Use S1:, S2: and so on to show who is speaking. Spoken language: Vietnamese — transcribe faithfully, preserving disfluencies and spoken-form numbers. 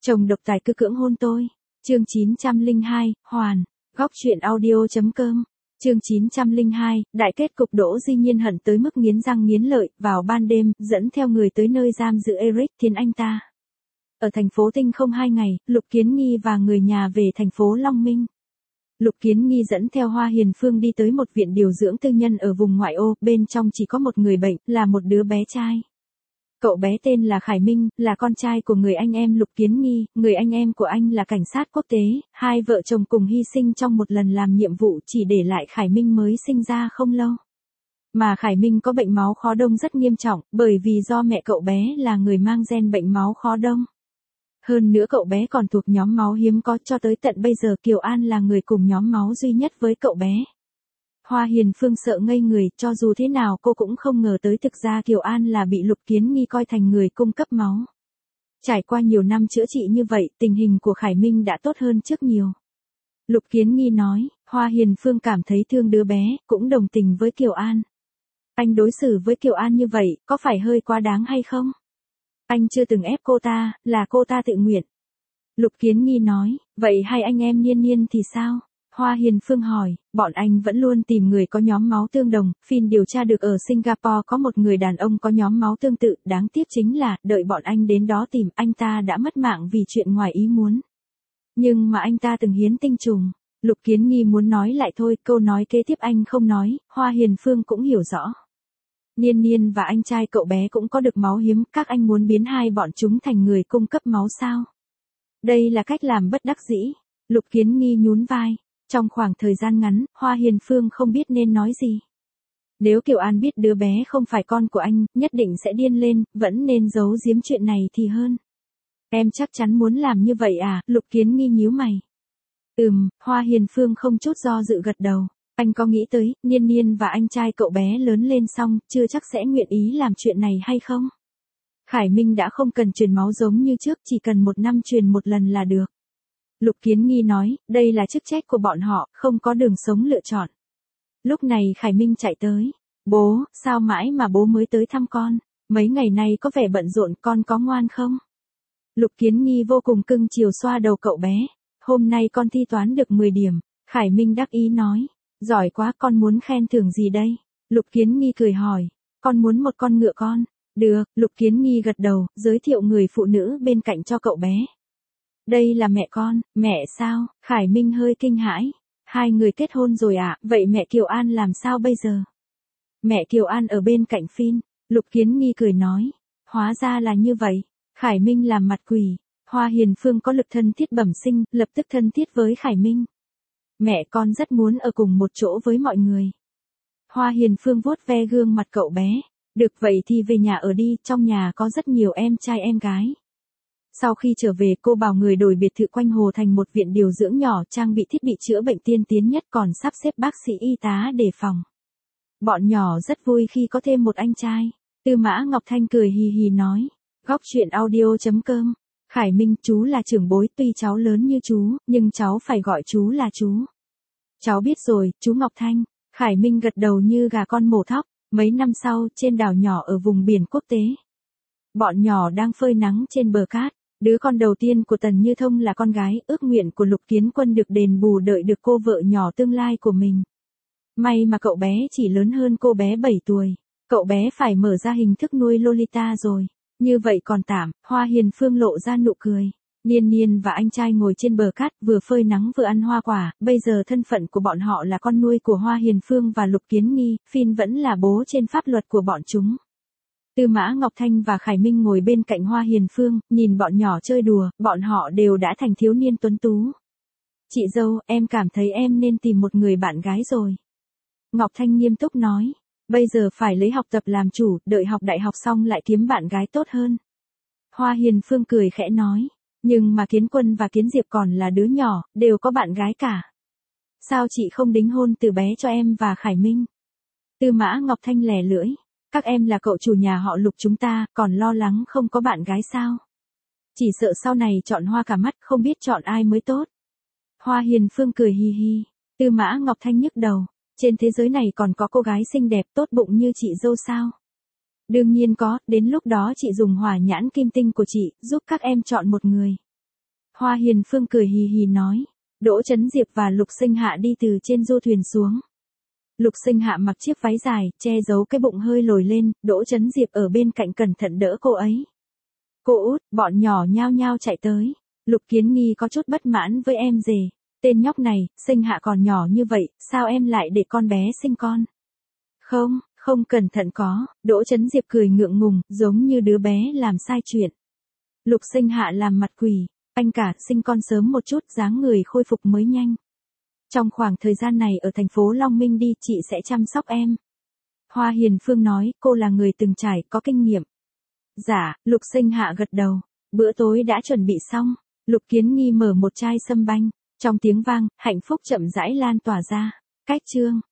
S1: Chồng độc tài cứ cưỡng hôn tôi. Chương chín trăm lẻ hai, Hoàn. Góc truyện audio.com. Chương chín trăm lẻ hai, đại kết cục Đỗ Duy Nhiên hận tới mức nghiến răng nghiến lợi, vào ban đêm, dẫn theo người tới nơi giam giữ Eric Thiên anh ta. Ở thành phố Tinh không hai ngày, Lục Kiến Nghi và người nhà về thành phố Long Minh. Lục Kiến Nghi dẫn theo Hoa Hiền Phương đi tới một viện điều dưỡng tư nhân ở vùng ngoại ô, bên trong chỉ có một người bệnh, là một đứa bé trai. Cậu bé tên là Khải Minh, là con trai của người anh em Lục Kiến Nghi, người anh em của anh là cảnh sát quốc tế, hai vợ chồng cùng hy sinh trong một lần làm nhiệm vụ chỉ để lại Khải Minh mới sinh ra không lâu. Mà Khải Minh có bệnh máu khó đông rất nghiêm trọng, bởi vì do mẹ cậu bé là người mang gen bệnh máu khó đông. Hơn nữa cậu bé còn thuộc nhóm máu hiếm có, cho tới tận bây giờ Kiều An là người cùng nhóm máu duy nhất với cậu bé. Hoa Hiền Phương sợ ngây người, cho dù thế nào cô cũng không ngờ tới thực ra Kiều An là bị Lục Kiến Nghi coi thành người cung cấp máu. Trải qua nhiều năm chữa trị như vậy, tình hình của Khải Minh đã tốt hơn trước nhiều. Lục Kiến Nghi nói, Hoa Hiền Phương cảm thấy thương đứa bé, cũng đồng tình với Kiều An. Anh đối xử với Kiều An như vậy, có phải hơi quá đáng hay không? Anh chưa từng ép cô ta, là cô ta tự nguyện. Lục Kiến Nghi nói, vậy hai anh em Niên Niên thì sao? Hoa Hiền Phương hỏi, bọn anh vẫn luôn tìm người có nhóm máu tương đồng, Phin điều tra được ở Singapore có một người đàn ông có nhóm máu tương tự, đáng tiếc chính là, đợi bọn anh đến đó tìm, anh ta đã mất mạng vì chuyện ngoài ý muốn. Nhưng mà anh ta từng hiến tinh trùng. Lục Kiến Nghi muốn nói lại thôi, câu nói kế tiếp anh không nói, Hoa Hiền Phương cũng hiểu rõ. Niên Niên và anh trai cậu bé cũng có được máu hiếm, các anh muốn biến hai bọn chúng thành người cung cấp máu sao? Đây là cách làm bất đắc dĩ. Lục Kiến Nghi nhún vai. Trong khoảng thời gian ngắn, Hoa Hiền Phương không biết nên nói gì. Nếu Kiều An biết đứa bé không phải con của anh, nhất định sẽ điên lên, vẫn nên giấu giếm chuyện này thì hơn. Em chắc chắn muốn làm như vậy à? Lục Kiến Nghi nhíu mày. Ừm, Hoa Hiền Phương không chút do dự gật đầu. Anh có nghĩ tới, Niên Niên và anh trai cậu bé lớn lên xong, chưa chắc sẽ nguyện ý làm chuyện này hay không? Khải Minh đã không cần truyền máu giống như trước, chỉ cần một năm truyền một lần là được. Lục Kiến Nghi nói, đây là chức trách của bọn họ, không có đường sống lựa chọn. Lúc này Khải Minh chạy tới. Bố, sao mãi mà bố mới tới thăm con? Mấy ngày nay có vẻ bận rộn, con có ngoan không? Lục Kiến Nghi vô cùng cưng chiều xoa đầu cậu bé. Hôm nay con thi toán được mười điểm. Khải Minh đắc ý nói. Giỏi quá, con muốn khen thưởng gì đây? Lục Kiến Nghi cười hỏi. Con muốn một con ngựa con. Được, Lục Kiến Nghi gật đầu, giới thiệu người phụ nữ bên cạnh cho cậu bé. Đây là mẹ con. Mẹ sao? Khải Minh hơi kinh hãi. Hai người kết hôn rồi à, vậy mẹ Kiều An làm sao bây giờ? Mẹ Kiều An ở bên cạnh Phin. Lục Kiến Nghi cười nói. Hóa ra là như vậy. Khải Minh làm mặt quỷ. Hoa Hiền Phương có lực thân thiết bẩm sinh, lập tức thân thiết với Khải Minh. Mẹ con rất muốn ở cùng một chỗ với mọi người. Hoa Hiền Phương vuốt ve gương mặt cậu bé. Được vậy thì về nhà ở đi, trong nhà có rất nhiều em trai em gái. Sau khi trở về cô bảo người đổi biệt thự quanh hồ thành một viện điều dưỡng nhỏ, trang bị thiết bị chữa bệnh tiên tiến nhất, còn sắp xếp bác sĩ y tá đề phòng. Bọn nhỏ rất vui khi có thêm một anh trai. Tư Mã Ngọc Thanh cười hì hì nói. Góc truyện audio.com. Khải Minh, chú là trưởng bối, tuy cháu lớn như chú, nhưng cháu phải gọi chú là chú. Cháu biết rồi, chú Ngọc Thanh. Khải Minh gật đầu như gà con mổ thóc. Mấy năm sau, trên đảo nhỏ ở vùng biển quốc tế. Bọn nhỏ đang phơi nắng trên bờ cát. Đứa con đầu tiên của Tần Như Thông là con gái, ước nguyện của Lục Kiến Quân được đền bù đợi được cô vợ nhỏ tương lai của mình. May mà cậu bé chỉ lớn hơn cô bé bảy tuổi. Cậu bé phải mở ra hình thức nuôi Lolita rồi. Như vậy còn tạm, Hoa Hiền Phương lộ ra nụ cười. Niên Niên và anh trai ngồi trên bờ cát, vừa phơi nắng vừa ăn hoa quả, bây giờ thân phận của bọn họ là con nuôi của Hoa Hiền Phương và Lục Kiến Nghi, Phin vẫn là bố trên pháp luật của bọn chúng. Tư Mã Ngọc Thanh và Khải Minh ngồi bên cạnh Hoa Hiền Phương, nhìn bọn nhỏ chơi đùa, bọn họ đều đã thành thiếu niên tuấn tú. Chị dâu, em cảm thấy em nên tìm một người bạn gái rồi. Ngọc Thanh nghiêm túc nói, bây giờ phải lấy học tập làm chủ, đợi học đại học xong lại kiếm bạn gái tốt hơn. Hoa Hiền Phương cười khẽ nói, nhưng mà Kiến Quân và Kiến Diệp còn là đứa nhỏ, đều có bạn gái cả. Sao chị không đính hôn từ bé cho em và Khải Minh? Tư Mã Ngọc Thanh lè lưỡi. Các em là cậu chủ nhà họ Lục chúng ta, còn lo lắng không có bạn gái sao? Chỉ sợ sau này chọn hoa cả mắt, không biết chọn ai mới tốt. Hoa Hiền Phương cười hì hì. Tư Mã Ngọc Thanh nhức đầu. Trên thế giới này còn có cô gái xinh đẹp tốt bụng như chị dâu sao? Đương nhiên có, đến lúc đó chị dùng hỏa nhãn kim tinh của chị, giúp các em chọn một người. Hoa Hiền Phương cười hì hì nói. Đỗ Chấn Diệp và Lục Sinh Hạ đi từ trên du thuyền xuống. Lục Sinh Hạ mặc chiếc váy dài, che giấu cái bụng hơi lồi lên, Đỗ Chấn Diệp ở bên cạnh cẩn thận đỡ cô ấy. Cô út, bọn nhỏ nhao nhao chạy tới. Lục Kiến Nghi có chút bất mãn với em rể. Tên nhóc này, Sinh Hạ còn nhỏ như vậy, sao em lại để con bé sinh con? Không, không cẩn thận có, Đỗ Chấn Diệp cười ngượng ngùng, giống như đứa bé làm sai chuyện. Lục Sinh Hạ làm mặt quỷ, anh cả sinh con sớm một chút dáng người khôi phục mới nhanh. Trong khoảng thời gian này ở thành phố Long Minh đi chị sẽ chăm sóc em. Hoa Hiền Phương nói, cô là người từng trải, có kinh nghiệm. Dạ, Lục Sinh Hạ gật đầu, bữa tối đã chuẩn bị xong, Lục Kiến Nghi mở một chai sâm banh, trong tiếng vang, hạnh phúc chậm rãi lan tỏa ra. Cách chương